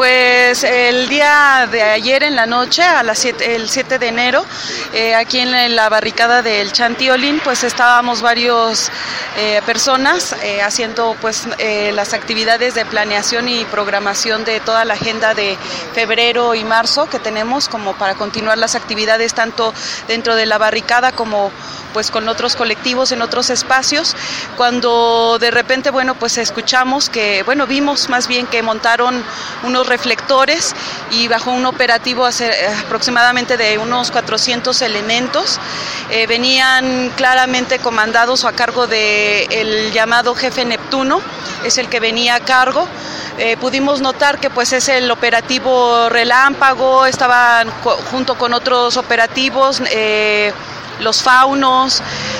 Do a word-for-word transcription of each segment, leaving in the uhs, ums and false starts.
Pues el día de ayer en la noche, a las siete, el siete de enero, eh, aquí en la, en la barricada del Chantiolín, pues estábamos varios eh, personas eh, haciendo pues eh, las actividades de planeación y programación de toda la agenda de febrero y marzo que tenemos como para continuar las actividades tanto dentro de la barricada como pues con otros colectivos en otros espacios, cuando de repente, bueno, pues escuchamos que, bueno, vimos más bien que montaron unos reflectores y bajo un operativo hace, aproximadamente de unos cuatrocientos elementos, eh, venían claramente comandados o a cargo del llamado jefe Neptuno, es el que venía a cargo. Eh, pudimos notar que pues es el operativo Relámpago, estaban co- junto con otros operativos, eh, los faunos,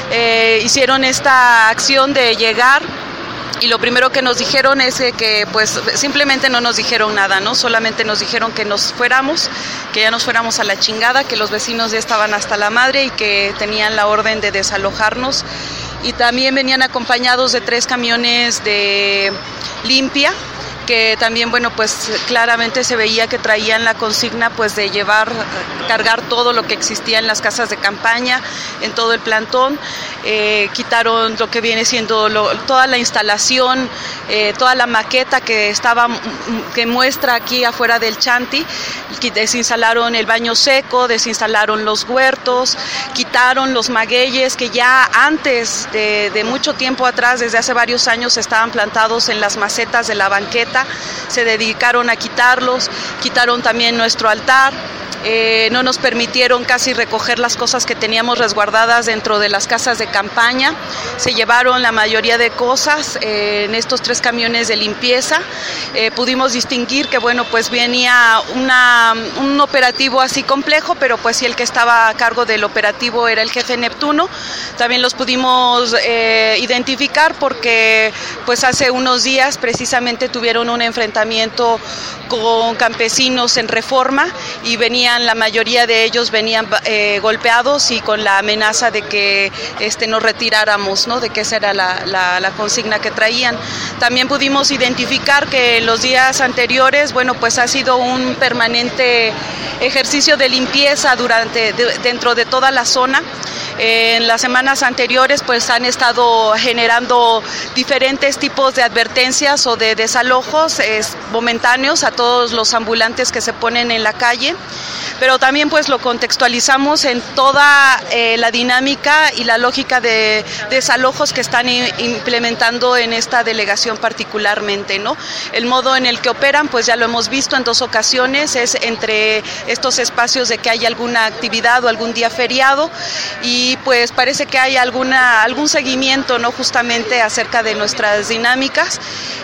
eh, hicieron esta acción de llegar y lo primero que nos dijeron es que pues simplemente no nos dijeron nada, ¿no? Solamente nos dijeron que nos fuéramos, que ya nos fuéramos a la chingada, que los vecinos ya estaban hasta la madre y que tenían la orden de desalojarnos, y también venían acompañados de tres camiones de limpia, que también, bueno, pues claramente se veía que traían la consigna pues de llevar, cargar todo lo que existía en las casas de campaña, en todo el plantón. Eh, quitaron lo que viene siendo lo, toda la instalación, eh, toda la maqueta que estaba, que muestra aquí afuera del Chanti. Desinstalaron el baño seco, desinstalaron los huertos, quitaron los magueyes que ya antes de, de mucho tiempo atrás, desde hace varios años, estaban plantados en las macetas de la banqueta. Se dedicaron a quitarlos, quitaron también nuestro altar. Eh, no nos permitieron casi recoger las cosas que teníamos resguardadas dentro de las casas de campaña. Se llevaron la mayoría de cosas eh, en estos tres camiones de limpieza. Eh, pudimos distinguir que, bueno, pues venía una, un operativo así complejo, pero pues sí, el que estaba a cargo del operativo era el jefe Neptuno. También los pudimos eh, identificar porque pues hace unos días precisamente tuvieron un enfrentamiento con campesinos en Reforma y venían, la mayoría de ellos venían eh, golpeados y con la amenaza de que este, nos retiráramos, ¿no? De que esa era la, la, la consigna que traían. También pudimos identificar que en los días anteriores, bueno, pues ha sido un permanente ejercicio de limpieza durante, de, dentro de toda la zona. Eh, en las semanas anteriores pues han estado generando diferentes tipos de advertencias o de desalojos eh, momentáneos a todos los ambulantes que se ponen en la calle, pero también pues lo contextualizamos en toda eh, la dinámica y la lógica de desalojos que están i- implementando en esta delegación particularmente, ¿no? El modo en el que operan pues ya lo hemos visto en dos ocasiones, es entre estos espacios de que hay alguna actividad o algún día feriado, y pues parece que hay alguna algún seguimiento, ¿no? Justamente acerca de nuestras dinámicas.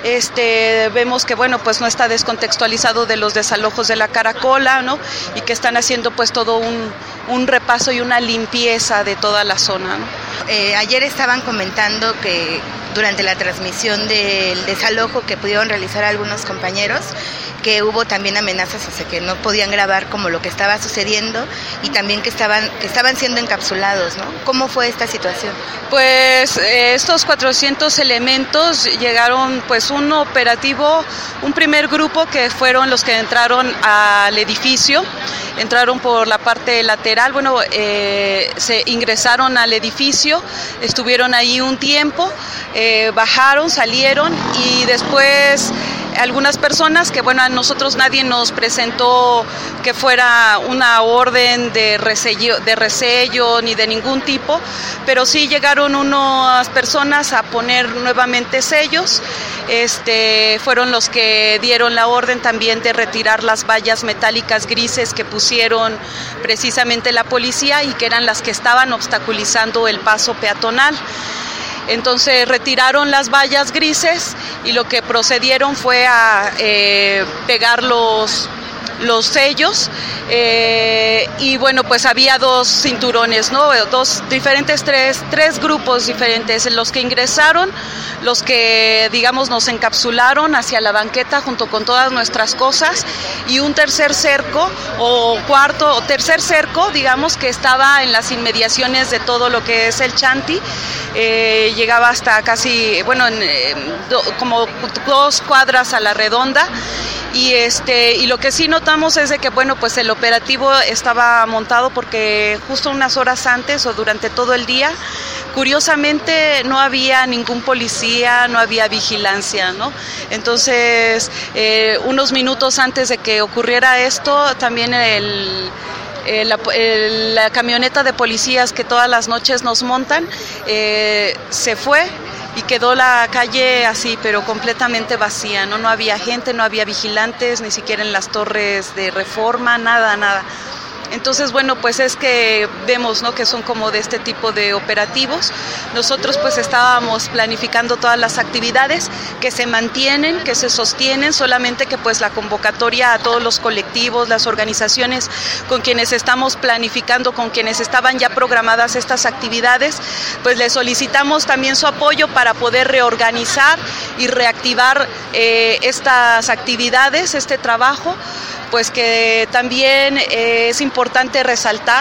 Este, vemos que, bueno, pues no está descontextualizado de los desalojos de la Caracola, ¿no? Y que están haciendo pues todo un, un repaso y una limpieza de toda la zona, ¿no? Eh, ayer estaban comentando que durante la transmisión del desalojo que pudieron realizar algunos compañeros, que hubo también amenazas, o sea, que no podían grabar como lo que estaba sucediendo, y también que estaban que estaban siendo encapsulados, ¿no? ¿Cómo fue esta situación? Pues eh, estos cuatrocientos elementos llegaron, pues un operativo, un primer grupo que fueron los que entraron al edificio, entraron por la parte lateral, bueno, eh, se ingresaron al edificio, estuvieron ahí un tiempo, eh, bajaron, salieron y después algunas personas que, bueno, a nosotros nadie nos presentó que fuera una orden de resello, de resello ni de ningún tipo, pero sí llegaron unas personas a poner nuevamente sellos. Este, fueron los que dieron la orden también de retirar las vallas metálicas grises que pusieron precisamente la policía y que eran las que estaban obstaculizando el paso peatonal. Entonces retiraron las vallas grises y lo que procedieron fue a eh, pegar los, los sellos, eh, y bueno, pues había dos cinturones, ¿no? Dos diferentes, tres, tres grupos diferentes, los que ingresaron, los que, digamos, nos encapsularon hacia la banqueta junto con todas nuestras cosas, y un tercer cerco, o cuarto, o tercer cerco, digamos, que estaba en las inmediaciones de todo lo que es el Chanti. Eh, llegaba hasta casi, bueno, en, eh, do, como dos cuadras a la redonda, y este y lo que sí notamos es de que, bueno, pues el operativo estaba montado porque justo unas horas antes o durante todo el día, curiosamente no había ningún policía, no había vigilancia, ¿no? Entonces, eh, unos minutos antes de que ocurriera esto, también el Eh, la, eh, la camioneta de policías que todas las noches nos montan eh, se fue y quedó la calle así, pero completamente vacía, ¿no? No había gente, no había vigilantes, ni siquiera en las torres de Reforma, nada, nada. Entonces, bueno, pues es que vemos, ¿no?, que son como de este tipo de operativos. Nosotros pues estábamos planificando todas las actividades que se mantienen, que se sostienen, solamente que pues la convocatoria a todos los colectivos, las organizaciones con quienes estamos planificando, con quienes estaban ya programadas estas actividades, pues les solicitamos también su apoyo para poder reorganizar y reactivar eh, estas actividades, este trabajo. Pues que también eh, es importante resaltar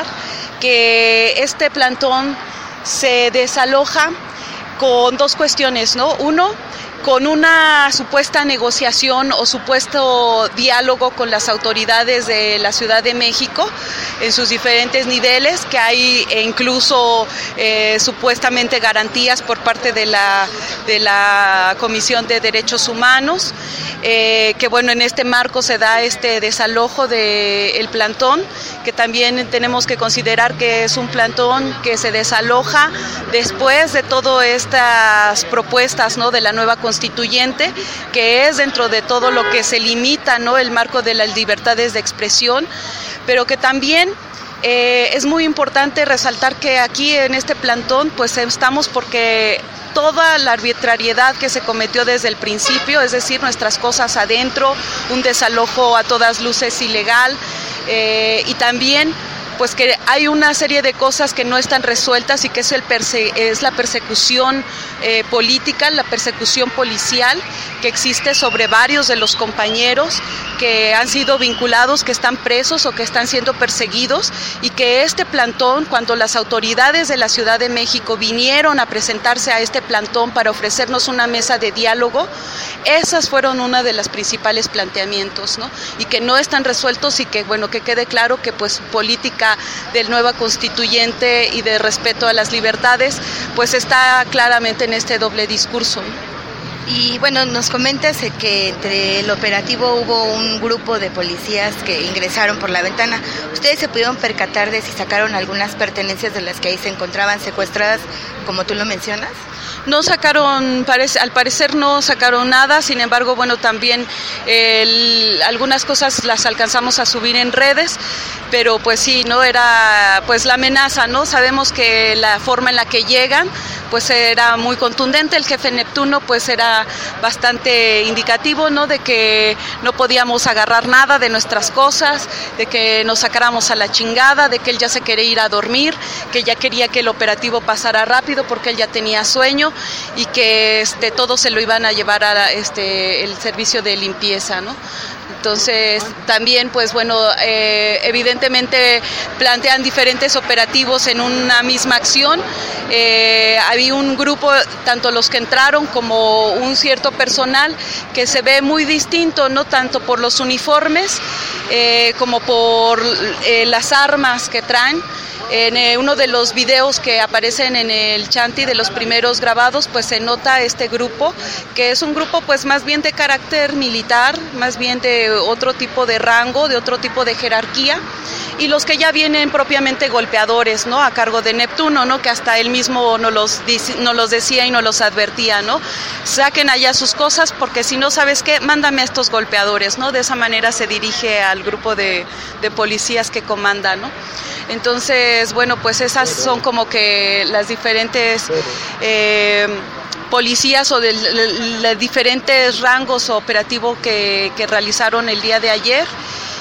que este plantón se desaloja con dos cuestiones, ¿no? Uno, con una supuesta negociación o supuesto diálogo con las autoridades de la Ciudad de México en sus diferentes niveles, que hay incluso eh, supuestamente garantías por parte de la, de la Comisión de Derechos Humanos, eh, que bueno, en este marco se da este desalojo del plantón, que también tenemos que considerar que es un plantón que se desaloja después de todas estas propuestas, ¿no?, de la nueva constituyente, que es dentro de todo lo que se limita, ¿no?, el marco de las libertades de expresión, pero que también eh, es muy importante resaltar que aquí en este plantón pues estamos porque toda la arbitrariedad que se cometió desde el principio, es decir, nuestras cosas adentro, un desalojo a todas luces ilegal, eh, y también pues que hay una serie de cosas que no están resueltas y que es, el perse- es la persecución eh, política, la persecución policial que existe sobre varios de los compañeros que han sido vinculados, que están presos o que están siendo perseguidos, y que este plantón, cuando las autoridades de la Ciudad de México vinieron a presentarse a este plantón para ofrecernos una mesa de diálogo, esas fueron una de las principales planteamientos, ¿no? Y que no están resueltos, y que bueno, que quede claro que pues política del nueva constituyente y de respeto a las libertades pues está claramente en este doble discurso, ¿no? Y bueno, nos comentas que entre el operativo hubo un grupo de policías que ingresaron por la ventana. ¿Ustedes se pudieron percatar de si sacaron algunas pertenencias de las que ahí se encontraban secuestradas, como tú lo mencionas? No sacaron, parece, al parecer no sacaron nada, sin embargo, bueno, también el, algunas cosas las alcanzamos a subir en redes, pero pues sí, no era pues la amenaza, ¿no? Sabemos que la forma en la que llegan pues era muy contundente. El jefe Neptuno pues era bastante indicativo, ¿no?, de que no podíamos agarrar nada de nuestras cosas, de que nos sacáramos a la chingada, de que él ya se quería ir a dormir, que ya quería que el operativo pasara rápido porque él ya tenía sueño, y que este todo se lo iban a llevar a este el servicio de limpieza, ¿no? Entonces también pues bueno, eh, evidentemente plantean diferentes operativos en una misma acción. Eh, había un grupo, tanto los que entraron como un cierto personal, que se ve muy distinto, no tanto por los uniformes eh, como por eh, las armas que traen. En eh, uno de los videos que aparecen en el Chanti, de los primeros grabados, pues se nota este grupo, que es un grupo pues más bien de carácter militar, más bien de otro tipo de rango, de otro tipo de jerarquía, y los que ya vienen propiamente golpeadores, ¿no?, a cargo de Neptuno, ¿no?, que hasta él mismo nos los, nos los decía y nos los advertía, ¿no? Saquen allá sus cosas, porque si no, ¿sabes qué?, mándame a estos golpeadores, ¿no? De esa manera se dirige al grupo de, de policías que comanda, ¿no? Entonces, bueno, pues esas son como que las diferentes eh, policías o de los diferentes rangos operativos que, que realizaron el día de ayer.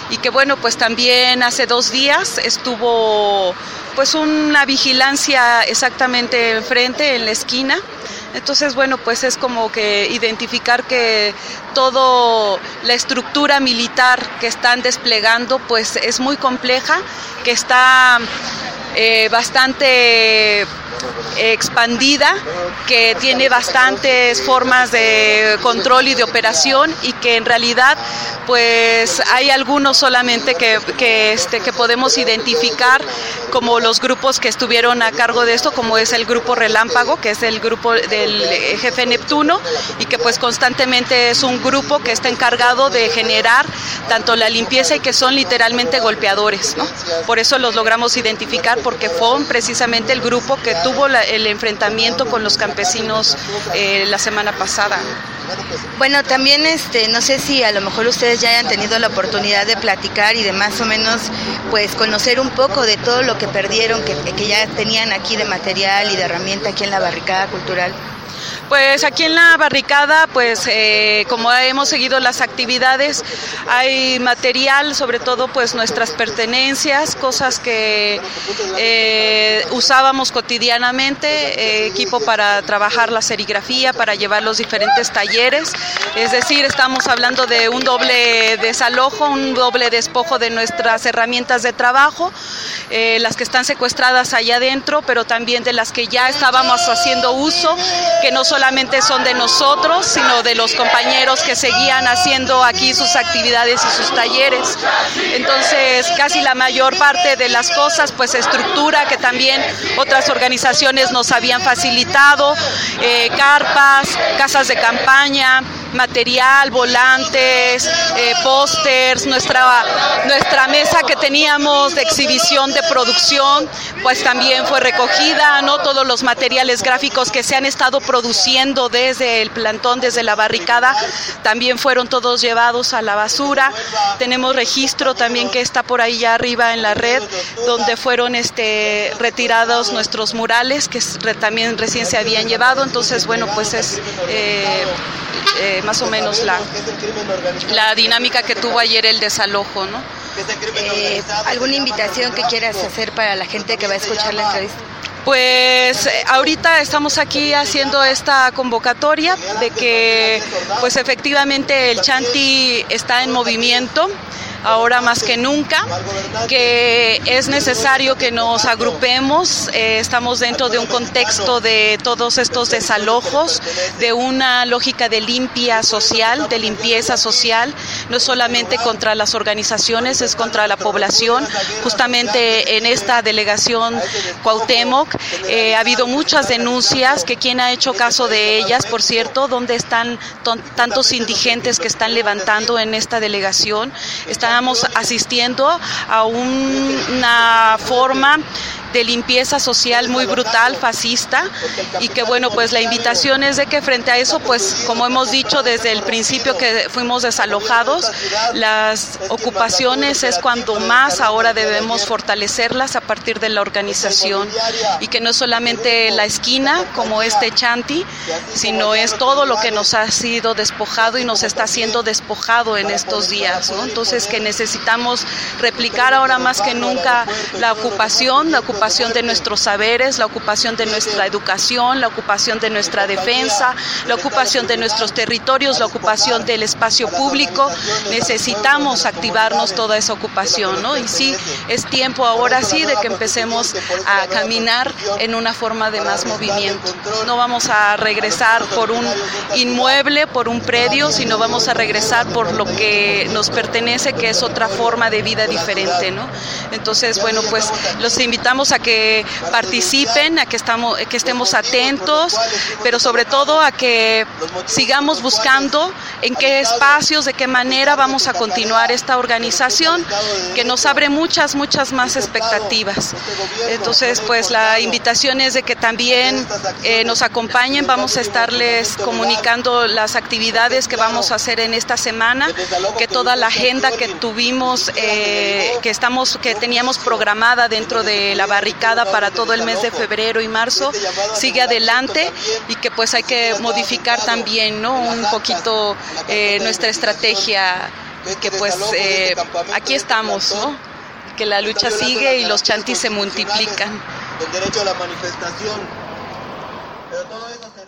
y que bueno, pues también hace dos días estuvo pues una vigilancia exactamente enfrente, en la esquina. Entonces, bueno, pues es como que identificar que toda la estructura militar que están desplegando pues es muy compleja, que está eh, bastante expandida, que tiene bastantes formas de control y de operación, y que en realidad pues hay algunos solamente que, que, este, que podemos identificar como los grupos que estuvieron a cargo de esto, como es el grupo Relámpago, que es el grupo del jefe Neptuno, y que pues constantemente es un grupo que está encargado de generar tanto la limpieza y que son literalmente golpeadores, ¿no? Por eso los logramos identificar, porque fue precisamente el grupo que tuvo la, el enfrentamiento con los campesinos eh, la semana pasada. Bueno, también este, no sé si a lo mejor ustedes ya hayan tenido la oportunidad de platicar y de más o menos pues conocer un poco de todo lo que perdieron, que, que ya tenían aquí de material y de herramienta aquí en la barricada cultural. Pues aquí en la barricada, pues eh, como hemos seguido las actividades, hay material, sobre todo pues nuestras pertenencias, cosas que eh, usábamos cotidianamente, eh, equipo para trabajar la serigrafía, para llevar los diferentes talleres, es decir, estamos hablando de un doble desalojo, un doble despojo de nuestras herramientas de trabajo, eh, las que están secuestradas allá adentro, pero también de las que ya estábamos haciendo uso, que no solamente son de nosotros, sino de los compañeros que seguían haciendo aquí sus actividades y sus talleres. Entonces, casi la mayor parte de las cosas, pues estructura que también otras organizaciones nos habían facilitado, eh, carpas, casas de campaña, material, volantes, eh, pósters, nuestra, nuestra mesa que teníamos de exhibición de producción, pues también fue recogida, ¿no? Todos los materiales gráficos que se han estado produciendo desde el plantón, desde la barricada, también fueron todos llevados a la basura. Tenemos registro también que está por ahí ya arriba en la red, donde fueron este, retirados nuestros murales, que también recién se habían llevado. Entonces, bueno, pues es eh, eh, más o menos la, la dinámica que tuvo ayer el desalojo, ¿no? Eh, ¿Alguna invitación que quieras hacer para la gente que va a escuchar la entrevista? Pues ahorita estamos aquí haciendo esta convocatoria de que pues efectivamente el Chanti está en movimiento, ahora más que nunca, que es necesario que nos agrupemos, eh, estamos dentro de un contexto de todos estos desalojos, de una lógica de limpia social, de limpieza social, no solamente contra las organizaciones, es contra la población. Justamente en esta delegación Cuauhtémoc eh, ha habido muchas denuncias, que quien ha hecho caso de ellas, por cierto, ¿dónde están tantos indigentes que están levantando en esta delegación? Están Estamos asistiendo a un, una forma de limpieza social muy brutal, fascista, y que bueno, pues la invitación es de que frente a eso, pues como hemos dicho desde el principio que fuimos desalojados, las ocupaciones es cuando más ahora debemos fortalecerlas a partir de la organización, y que no es solamente la esquina como este Chanti, sino es todo lo que nos ha sido despojado y nos está siendo despojado en estos días, ¿no? Entonces que necesitamos replicar ahora más que nunca la ocupación, la ocupación de nuestros saberes, la ocupación de nuestra educación, la ocupación de nuestra defensa, la ocupación de nuestros territorios, la ocupación del espacio público. Necesitamos activarnos toda esa ocupación, ¿no? Y sí, es tiempo ahora sí de que empecemos a caminar en una forma de más movimiento. No vamos a regresar por un inmueble, por un predio, sino vamos a regresar por lo que nos pertenece, que es otra forma de vida diferente, ¿no? Entonces, bueno, pues los invitamos a que participen, a que, estamos, que estemos atentos, pero sobre todo a que sigamos buscando en qué espacios, de qué manera vamos a continuar esta organización, que nos abre muchas, muchas más expectativas. Entonces, pues la invitación es de que también eh, nos acompañen, vamos a estarles comunicando las actividades que vamos a hacer en esta semana, que toda la agenda que tuvimos, eh, que estamos, que teníamos programada dentro de la barricada para todo el mes de febrero y marzo sigue adelante, y que pues hay que modificar también, ¿no? Un poquito eh, nuestra estrategia que pues eh, aquí estamos, ¿no? Que la lucha sigue y los chantis se multiplican. El derecho a la manifestación, pero todo eso se